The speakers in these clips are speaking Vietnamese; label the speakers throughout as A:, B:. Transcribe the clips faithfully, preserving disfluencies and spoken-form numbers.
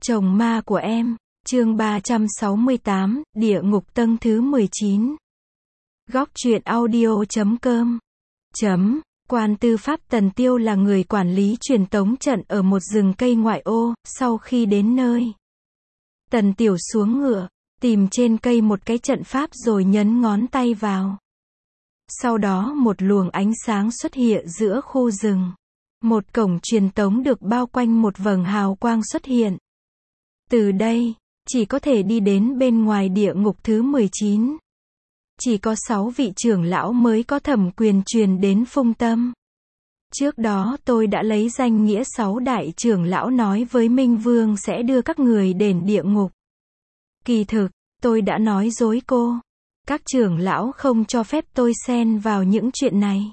A: Chồng ma của em, chương ba trăm sáu mươi tám, Địa ngục tầng thứ mười chín. Góc truyện audio chấm com. Chấm. Quan tư pháp Tần Tiêu là người quản lý truyền tống trận ở một rừng cây ngoại ô. Sau khi đến nơi, Tần Tiểu xuống ngựa, tìm trên cây một cái trận pháp rồi nhấn ngón tay vào. Sau đó một luồng ánh sáng xuất hiện giữa khu rừng. Một cổng truyền tống được bao quanh một vầng hào quang xuất hiện. Từ đây, chỉ có thể đi đến bên ngoài địa ngục thứ mười chín. Chỉ có sáu vị trưởng lão mới có thẩm quyền truyền đến Phung Tâm. Trước đó tôi đã lấy danh nghĩa sáu đại trưởng lão nói với Minh Vương sẽ đưa các người đến địa ngục. Kỳ thực, tôi đã nói dối cô. Các trưởng lão không cho phép tôi xen vào những chuyện này.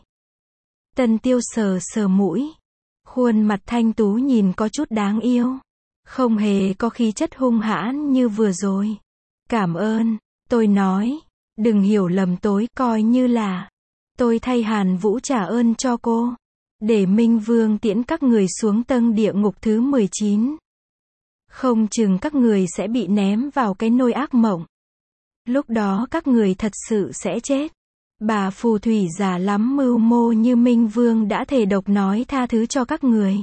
A: Tần Tiêu sờ sờ mũi. Khuôn mặt thanh tú nhìn có chút đáng yêu. Không hề có khí chất hung hãn như vừa rồi. Cảm ơn, tôi nói. Đừng hiểu lầm tôi, coi như là tôi thay Hàn Vũ trả ơn cho cô. Để Minh Vương tiễn các người xuống tầng địa ngục thứ mười chín. Không chừng các người sẽ bị ném vào cái nôi ác mộng. Lúc đó các người thật sự sẽ chết. Bà phù thủy già lắm mưu mô như Minh Vương đã thề độc nói tha thứ cho các người.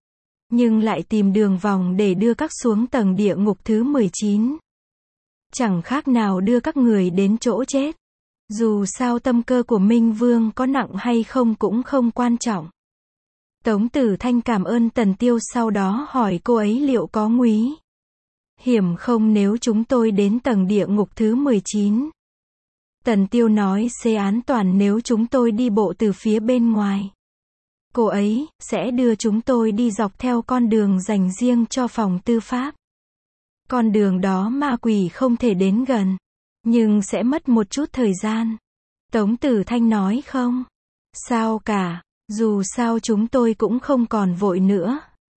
A: Nhưng lại tìm đường vòng để đưa các xuống tầng địa ngục thứ mười chín. Chẳng khác nào đưa các người đến chỗ chết. Dù sao tâm cơ của Minh Vương có nặng hay không cũng không quan trọng. Tống Tử Thanh cảm ơn Tần Tiêu, sau đó hỏi cô ấy liệu có nguy hiểm không nếu chúng tôi đến tầng địa ngục thứ mười chín. Tần Tiêu nói sẽ an toàn nếu chúng tôi đi bộ từ phía bên ngoài. Cô ấy sẽ đưa chúng tôi đi dọc theo con đường dành riêng cho phòng tư pháp. Con đường đó ma quỷ không thể đến gần, nhưng sẽ mất một chút thời gian. Tống Tử Thanh nói không sao cả, dù sao chúng tôi cũng không còn vội nữa.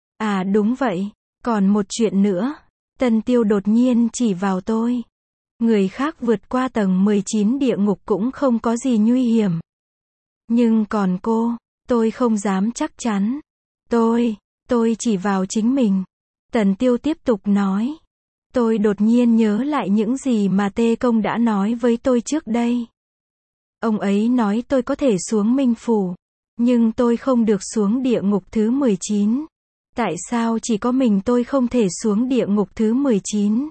A: À đúng vậy, còn một chuyện nữa. Tần Tiêu đột nhiên chỉ vào tôi. Người khác vượt qua tầng mười chín địa ngục cũng không có gì nguy hiểm. Nhưng còn cô, tôi không dám chắc chắn. Tôi, tôi chỉ vào chính mình. Tần Tiêu tiếp tục nói. Tôi đột nhiên nhớ lại những gì mà Tê Công đã nói với tôi trước đây. Ông ấy nói tôi có thể xuống Minh Phủ, nhưng tôi không được xuống địa ngục thứ mười chín. Tại sao chỉ có mình tôi không thể xuống địa ngục thứ mười chín?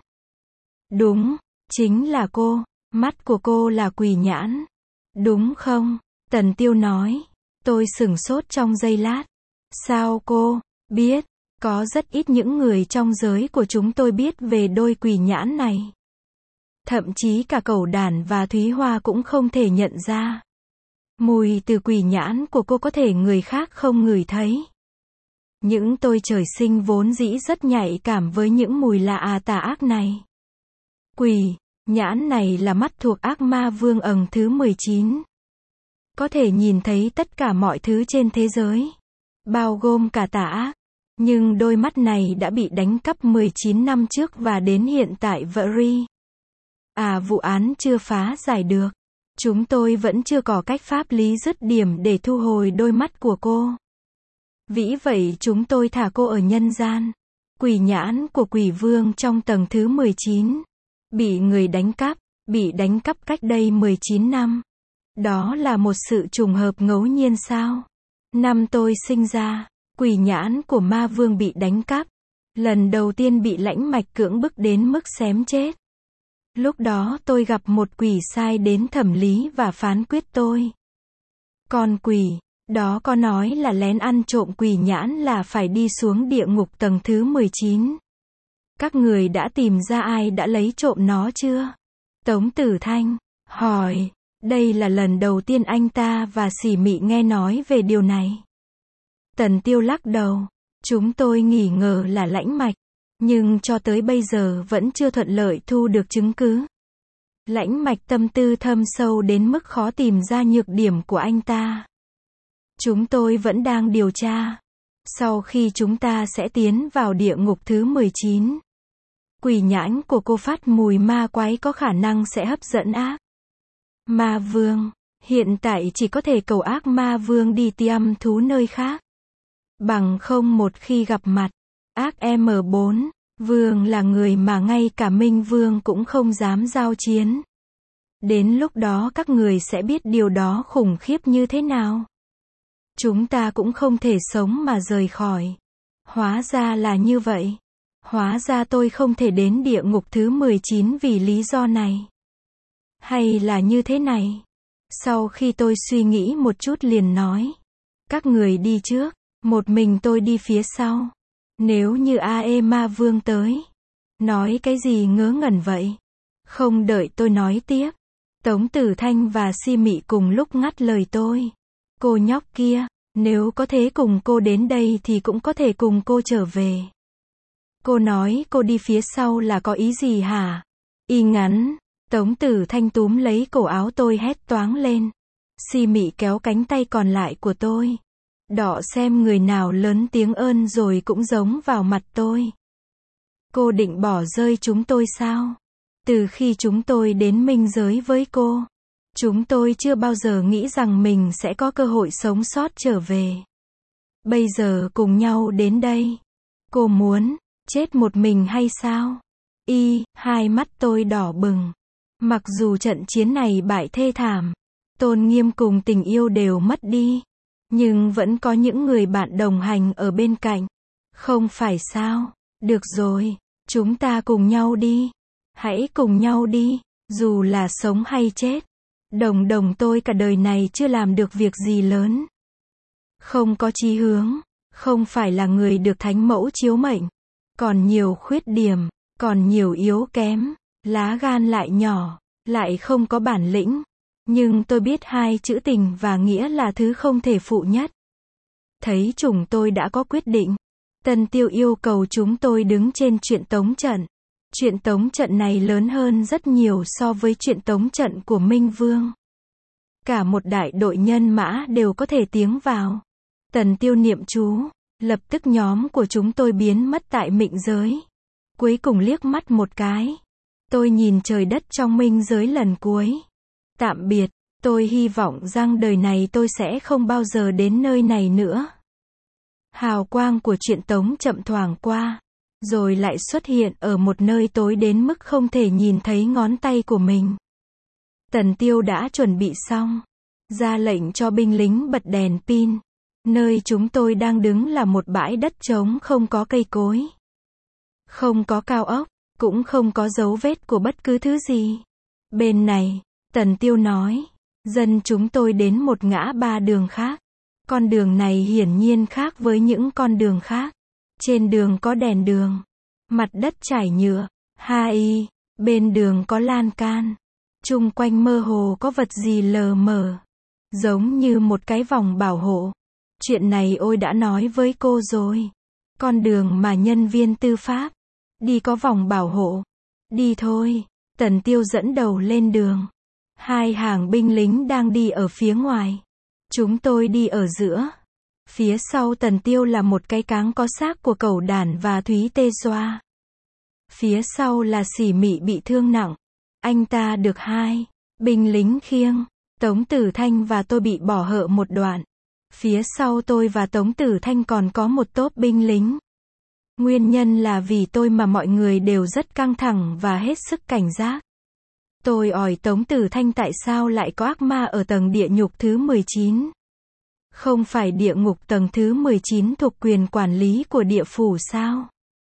A: Đúng, chính là cô. Mắt của cô là quỷ nhãn. Đúng không? Tần Tiêu nói. Tôi sửng sốt trong giây lát. Sao cô biết? Có rất ít những người trong giới của chúng tôi biết về đôi quỷ nhãn này. Thậm chí cả Cẩu Đản và Thúy Hoa cũng không thể nhận ra. Mùi từ quỷ nhãn của cô có thể người khác không ngửi thấy. Những tôi trời sinh vốn dĩ rất nhạy cảm với những mùi lạ tà ác này. Quỷ nhãn này là mắt thuộc ác ma vương ầng thứ mười chín. Có thể nhìn thấy tất cả mọi thứ trên thế giới, bao gồm cả tà ác. Nhưng đôi mắt này đã bị đánh cắp mười chín năm trước và đến hiện tại Vri. À vụ án chưa phá giải được. Chúng tôi vẫn chưa có cách pháp lý dứt điểm để thu hồi đôi mắt của cô. Vĩ vậy chúng tôi thả cô ở nhân gian. Quỷ nhãn của quỷ vương trong tầng thứ mười chín. Bị người đánh cắp, bị đánh cắp cách đây mười chín năm. Đó là một sự trùng hợp ngẫu nhiên sao? Năm tôi sinh ra, quỷ nhãn của ma vương bị đánh cắp. Lần đầu tiên bị lãnh mạch cưỡng bức đến mức xém chết. Lúc đó tôi gặp một quỷ sai đến thẩm lý và phán quyết tôi. Con quỷ đó có nói là lén ăn trộm quỷ nhãn là phải đi xuống địa ngục tầng thứ mười chín. Các người đã tìm ra ai đã lấy trộm nó chưa? Tống Tử Thanh hỏi. Đây là lần đầu tiên anh ta và Sỉ Mị nghe nói về điều này. Tần Tiêu lắc đầu. Chúng tôi nghi ngờ là lãnh mạch, nhưng cho tới bây giờ vẫn chưa thuận lợi thu được chứng cứ. Lãnh mạch tâm tư thâm sâu đến mức khó tìm ra nhược điểm của anh ta. Chúng tôi vẫn đang điều tra. Sau khi chúng ta sẽ tiến vào địa ngục thứ mười chín. Quỷ nhãn của cô phát mùi ma quái có khả năng sẽ hấp dẫn ác ma vương. Hiện tại chỉ có thể cầu ác ma vương đi tiêm thú nơi khác. Bằng không một khi gặp mặt ác em bốn Vương là người mà ngay cả Minh Vương cũng không dám giao chiến. Đến lúc đó các người sẽ biết điều đó khủng khiếp như thế nào. Chúng ta cũng không thể sống mà rời khỏi. Hóa ra là như vậy. Hóa ra tôi không thể đến địa ngục thứ mười chín vì lý do này. Hay là như thế này? Sau khi tôi suy nghĩ một chút liền nói. Các người đi trước, một mình tôi đi phía sau. Nếu như A E Ma Vương tới. Nói cái gì ngớ ngẩn vậy? Không đợi tôi nói tiếp. Tống Tử Thanh và Si Mị cùng lúc ngắt lời tôi. Cô nhóc kia, nếu có thể cùng cô đến đây thì cũng có thể cùng cô trở về. Cô nói cô đi phía sau là có ý gì hả? Y ngắn. Tống Tử Thanh túm lấy cổ áo tôi hét toáng lên. Si Mị kéo cánh tay còn lại của tôi. Đọ xem người nào lớn tiếng ơn rồi cũng giống vào mặt tôi. Cô định bỏ rơi chúng tôi sao? Từ khi chúng tôi đến minh giới với cô, chúng tôi chưa bao giờ nghĩ rằng mình sẽ có cơ hội sống sót trở về. Bây giờ cùng nhau đến đây. Cô muốn chết một mình hay sao? Y, hai mắt tôi đỏ bừng. Mặc dù trận chiến này bại thê thảm, tôn nghiêm cùng tình yêu đều mất đi, nhưng vẫn có những người bạn đồng hành ở bên cạnh. Không phải sao? Được rồi, chúng ta cùng nhau đi. Hãy cùng nhau đi, dù là sống hay chết. Đồng đồng tôi cả đời này chưa làm được việc gì lớn. Không có chí hướng, không phải là người được thánh mẫu chiếu mệnh. Còn nhiều khuyết điểm, còn nhiều yếu kém, lá gan lại nhỏ, lại không có bản lĩnh. Nhưng tôi biết hai chữ tình và nghĩa là thứ không thể phụ nhất. Thấy chúng tôi đã có quyết định. Tân Tiêu yêu cầu chúng tôi đứng trên chuyện tống trận. Chuyện tống trận này lớn hơn rất nhiều so với chuyện tống trận của Minh Vương. Cả một đại đội nhân mã đều có thể tiến vào. Tần Tiêu niệm chú, lập tức nhóm của chúng tôi biến mất tại mệnh giới. Cuối cùng liếc mắt một cái. Tôi nhìn trời đất trong minh giới lần cuối. Tạm biệt, tôi hy vọng rằng đời này tôi sẽ không bao giờ đến nơi này nữa. Hào quang của chuyện tống chậm thoảng qua, rồi lại xuất hiện ở một nơi tối đến mức không thể nhìn thấy ngón tay của mình. Tần Tiêu đã chuẩn bị xong, ra lệnh cho binh lính bật đèn pin. Nơi chúng tôi đang đứng là một bãi đất trống không có cây cối, không có cao ốc, cũng không có dấu vết của bất cứ thứ gì. Bên này, Tần Tiêu nói, dân chúng tôi đến một ngã ba đường khác. Con đường này hiển nhiên khác với những con đường khác. Trên đường có đèn đường, mặt đất trải nhựa, hai, bên đường có lan can. Chung quanh mơ hồ có vật gì lờ mờ, giống như một cái vòng bảo hộ. Chuyện này ôi đã nói với cô rồi. Con đường mà nhân viên tư pháp đi có vòng bảo hộ. Đi thôi. Tần Tiêu dẫn đầu lên đường. Hai hàng binh lính đang đi ở phía ngoài. Chúng tôi đi ở giữa. Phía sau Tần Tiêu là một cái cáng có xác của Cẩu Đản và Thúy Tê Doa. Phía sau là Sỉ Mị bị thương nặng. Anh ta được hai binh lính khiêng. Tống Tử Thanh và tôi bị bỏ hợ một đoạn. Phía sau tôi và Tống Tử Thanh còn có một tốp binh lính. Nguyên nhân là vì tôi mà mọi người đều rất căng thẳng và hết sức cảnh giác. Tôi hỏi Tống Tử Thanh tại sao lại có ác ma ở tầng địa ngục thứ mười chín. Không phải địa ngục tầng thứ mười chín thuộc quyền quản lý của địa phủ sao?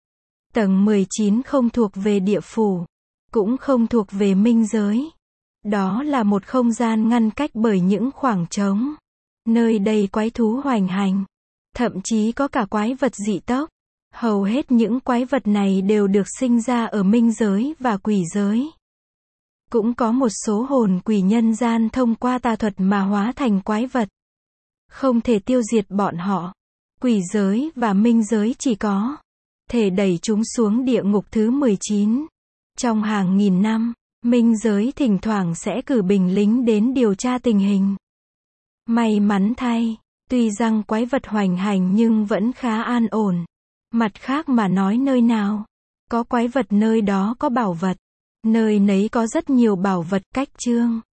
A: Tầng mười chín không thuộc về địa phủ, cũng không thuộc về minh giới. Đó là một không gian ngăn cách bởi những khoảng trống. Nơi đây quái thú hoành hành. Thậm chí có cả quái vật dị tộc. Hầu hết những quái vật này đều được sinh ra ở minh giới và quỷ giới. Cũng có một số hồn quỷ nhân gian thông qua tà thuật mà hóa thành quái vật. Không thể tiêu diệt bọn họ. Quỷ giới và minh giới chỉ có thể đẩy chúng xuống địa ngục thứ mười chín. Trong hàng nghìn năm, minh giới thỉnh thoảng sẽ cử binh lính đến điều tra tình hình. May mắn thay, tuy rằng quái vật hoành hành nhưng vẫn khá an ổn. Mặt khác mà nói nơi nào có quái vật nơi đó có bảo vật. Nơi nấy có rất nhiều bảo vật cách chương.